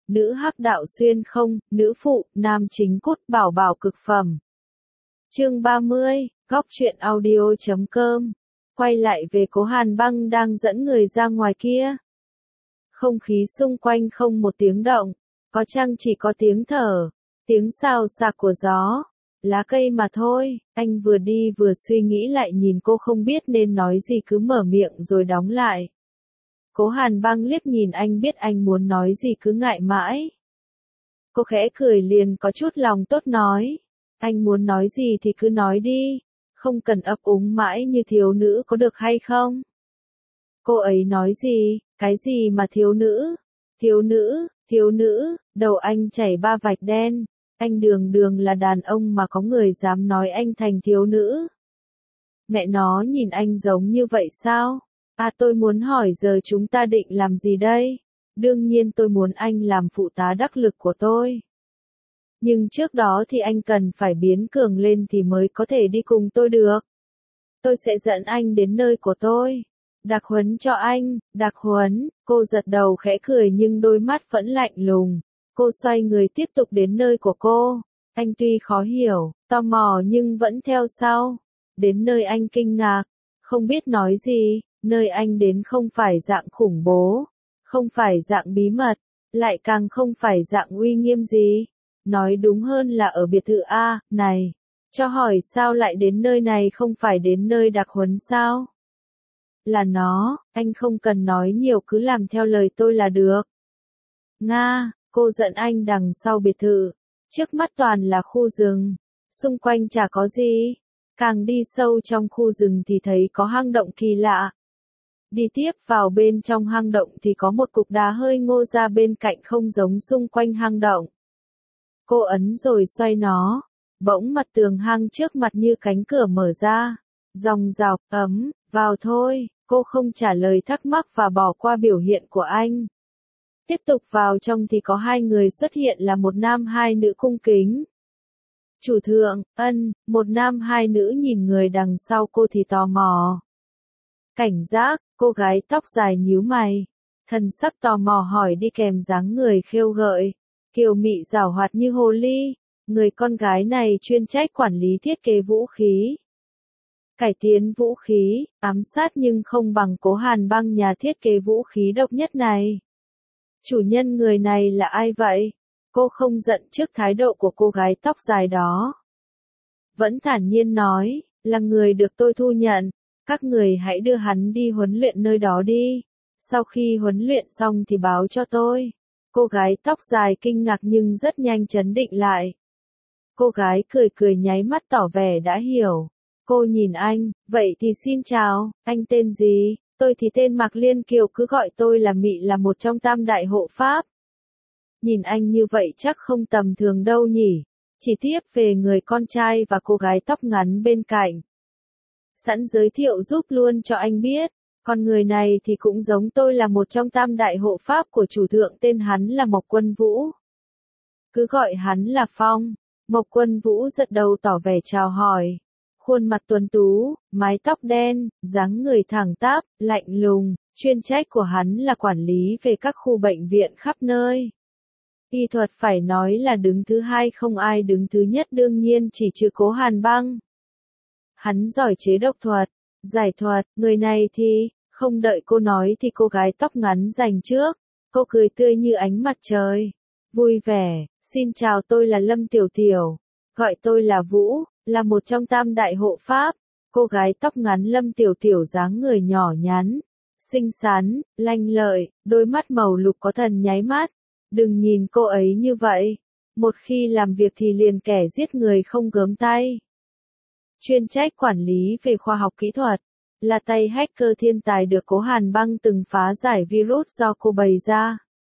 nữ hắc đạo xuyên không, nữ phụ, nam chính cốt bảo bảo cực phẩm. Chương 30, góc truyện audio.com. Quay lại về Cố Hàn Băng đang dẫn người ra ngoài kia. Không khí xung quanh không một tiếng động, có chăng chỉ có tiếng thở, tiếng xào xạc của gió, lá cây mà thôi. Anh vừa đi vừa suy nghĩ lại nhìn cô không biết nên nói gì cứ mở miệng rồi đóng lại. Cố Hàn Băng liếc nhìn anh biết anh muốn nói gì cứ ngại mãi. Cô khẽ cười liền có chút lòng tốt nói. Anh muốn nói gì thì cứ nói đi, không cần ấp úng mãi như thiếu nữ có được hay không? Cô ấy nói gì, cái gì mà thiếu nữ? Thiếu nữ, đầu anh chảy ba vạch đen. Anh đường đường là đàn ông mà có người dám nói anh thành thiếu nữ. Mẹ nó nhìn anh giống như vậy sao? À tôi muốn hỏi giờ chúng ta định làm gì đây? Đương nhiên tôi muốn anh làm phụ tá đắc lực của tôi. Nhưng trước đó thì anh cần phải biến cường lên thì mới có thể đi cùng tôi được. Tôi sẽ dẫn anh đến nơi của tôi. Đặc huấn cho anh, đặc huấn. Cô giật đầu khẽ cười nhưng đôi mắt vẫn lạnh lùng. Cô xoay người tiếp tục đến nơi của cô. Anh tuy khó hiểu, tò mò nhưng vẫn theo sau. Đến nơi anh kinh ngạc, không biết nói gì. Nơi anh đến không phải dạng khủng bố, không phải dạng bí mật, lại càng không phải dạng uy nghiêm gì. Nói đúng hơn là ở biệt thự A, này. Cho hỏi sao lại đến nơi này không phải đến nơi đặc huấn sao? Là nó, anh không cần nói nhiều cứ làm theo lời tôi là được. Nga, cô dẫn anh đằng sau biệt thự. Trước mắt toàn là khu rừng. Xung quanh chả có gì. Càng đi sâu trong khu rừng thì thấy có hang động kỳ lạ. Đi tiếp vào bên trong hang động thì có một cục đá hơi ngô ra bên cạnh không giống xung quanh hang động. Cô ấn rồi xoay nó. Bỗng mặt tường hang trước mặt như cánh cửa mở ra. Dòng dọc, ấm, vào thôi. Cô không trả lời thắc mắc và bỏ qua biểu hiện của anh. Tiếp tục vào trong thì có hai người xuất hiện là một nam hai nữ cung kính. Chủ thượng, một nam hai nữ nhìn người đằng sau cô thì tò mò. Cảnh giác, cô gái tóc dài nhíu mày. Thần sắc tò mò hỏi đi kèm dáng người khêu gợi. Kiều mị giảo hoạt như hồ ly. Người con gái này chuyên trách quản lý thiết kế vũ khí. Cải tiến vũ khí, ám sát nhưng không bằng Cố Hàn Băng nhà thiết kế vũ khí độc nhất này. Chủ nhân người này là ai vậy? Cô không giận trước thái độ của cô gái tóc dài đó. Vẫn thản nhiên nói, là người được tôi thu nhận. Các người hãy đưa hắn đi huấn luyện nơi đó đi. Sau khi huấn luyện xong thì báo cho tôi. Cô gái tóc dài kinh ngạc nhưng rất nhanh trấn định lại. Cô gái cười cười nháy mắt tỏ vẻ đã hiểu. Cô nhìn anh, vậy thì xin chào, anh tên gì? Tôi thì tên Mạc Liên Kiều, cứ gọi tôi là Mị, là một trong tam đại hộ pháp. Nhìn anh như vậy chắc không tầm thường đâu nhỉ. Chỉ tiếp về người con trai và cô gái tóc ngắn bên cạnh. Sẵn giới thiệu giúp luôn cho anh biết. Con người này thì cũng giống tôi, là một trong tam đại hộ pháp của chủ thượng, tên hắn là Mộc Quân Vũ. Cứ gọi hắn là Phong. Mộc Quân Vũ giật đầu tỏ vẻ chào hỏi. Khuôn mặt tuấn tú, mái tóc đen, dáng người thẳng tắp, lạnh lùng. Chuyên trách của hắn là quản lý về các khu bệnh viện khắp nơi. Y thuật phải nói là đứng thứ hai, không ai đứng thứ nhất, đương nhiên chỉ trừ Cố Hàn Băng. Hắn giỏi chế độc thuật, giải thuật. Người này thì, không đợi cô nói thì cô gái tóc ngắn giành trước. Cô cười tươi như ánh mặt trời. Vui vẻ, xin chào, tôi là Lâm Tiểu Tiểu. Gọi tôi là Vũ, là một trong tam đại hộ pháp. Cô gái tóc ngắn Lâm Tiểu Tiểu dáng người nhỏ nhắn, xinh xắn, lanh lợi, đôi mắt màu lục có thần nháy mắt. Đừng nhìn cô ấy như vậy. Một khi làm việc thì liền kẻ giết người không gớm tay. Chuyên trách quản lý về khoa học kỹ thuật. Là tay hacker thiên tài được Cố Hàn Băng từng phá giải virus do cô bày ra.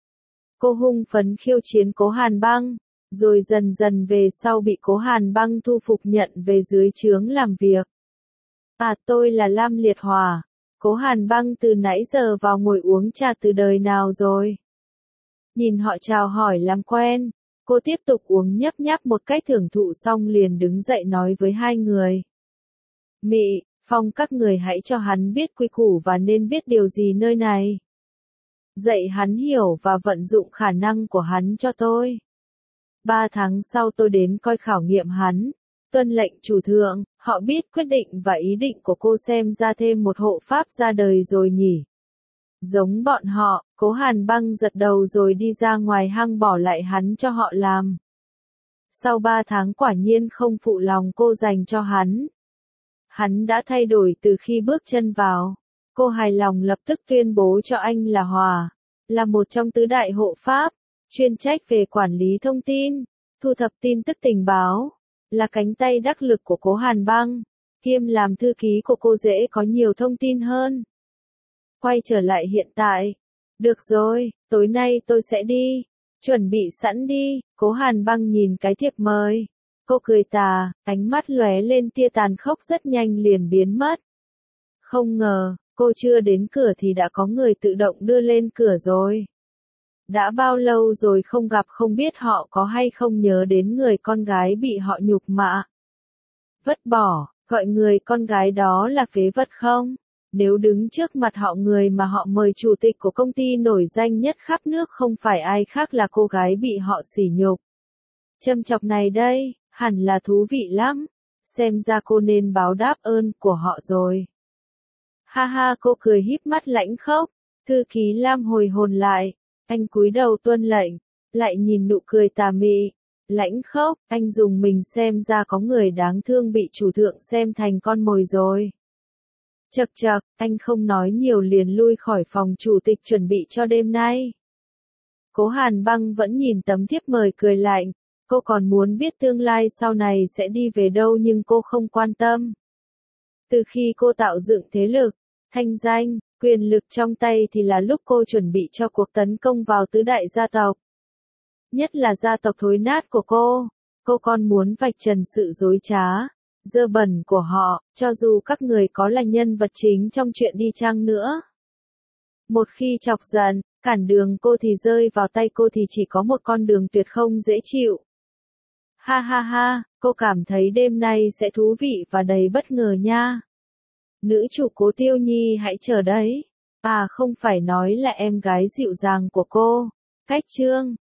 Cô hung phấn khiêu chiến Cố Hàn Băng, rồi dần dần về sau bị Cố Hàn Băng thu phục nhận về dưới trướng làm việc. À, tôi là Lam Liệt Hòa. Cố Hàn Băng từ nãy giờ vào ngồi uống trà từ đời nào rồi? Nhìn họ chào hỏi làm quen, cô tiếp tục uống nhấp nháp một cách thưởng thụ xong liền đứng dậy nói với hai người. Mị, Phong, các người hãy cho hắn biết quy củ và nên biết điều gì nơi này. dạy hắn hiểu và vận dụng khả năng của hắn cho tôi. 3 tháng sau tôi đến coi khảo nghiệm hắn. Tuân lệnh chủ thượng, họ biết quyết định và ý định của cô, xem ra thêm một hộ pháp ra đời rồi nhỉ. Giống bọn họ, Cố Hàn Băng gật đầu rồi đi ra ngoài hang bỏ lại hắn cho họ làm. Sau 3 tháng quả nhiên không phụ lòng cô dành cho hắn. Hắn đã thay đổi từ khi bước chân vào. Cô hài lòng lập tức tuyên bố cho anh là Hòa, là một trong tứ đại hộ pháp, chuyên trách về quản lý thông tin, thu thập tin tức tình báo, là cánh tay đắc lực của Cố Hàn Băng, kiêm làm thư ký của cô dễ có nhiều thông tin hơn. Quay trở lại hiện tại. Được rồi, tối nay tôi sẽ đi. Chuẩn bị sẵn đi. Cố Hàn Băng nhìn cái thiệp mời. Cô cười tà, ánh mắt lóe lên tia tàn khốc, rất nhanh liền biến mất. Không ngờ, cô chưa đến cửa thì đã có người tự động đưa lên cửa rồi. Đã bao lâu rồi không gặp, không biết họ có hay không nhớ đến người con gái bị họ nhục mạ. Vứt bỏ, gọi người con gái đó là phế vật không? Nếu đứng trước mặt họ người mà họ mời chủ tịch của công ty nổi danh nhất khắp nước không phải ai khác là cô gái bị họ sỉ nhục. Châm chọc này đây, hẳn là thú vị lắm. Xem ra cô nên báo đáp ơn của họ rồi. Ha ha, cô cười híp mắt lãnh khốc. Thư ký Lam hồi hồn lại. Anh cúi đầu tuân lệnh. Lại nhìn nụ cười tà mị. Lãnh khốc, anh dùng mình, xem ra có người đáng thương bị chủ thượng xem thành con mồi rồi. Chậc chậc, anh không nói nhiều liền lui khỏi phòng chủ tịch chuẩn bị cho đêm nay. Cố Hàn Băng vẫn nhìn tấm thiếp mời cười lạnh. Cô còn muốn biết tương lai sau này sẽ đi về đâu nhưng cô không quan tâm. Từ khi cô tạo dựng thế lực, thanh danh, quyền lực trong tay thì là lúc cô chuẩn bị cho cuộc tấn công vào tứ đại gia tộc. Nhất là gia tộc thối nát của cô. Cô còn muốn vạch trần sự dối trá, dơ bẩn của họ, cho dù các người có là nhân vật chính trong chuyện đi chăng nữa. Một khi chọc giận, cản đường cô thì rơi vào tay cô thì chỉ có một con đường tuyệt không dễ chịu. Ha ha ha, cô cảm thấy đêm nay sẽ thú vị và đầy bất ngờ nha. Nữ chủ Cố Tiêu Nhi hãy chờ đấy. À không phải nói là em gái dịu dàng của cô. Cách chương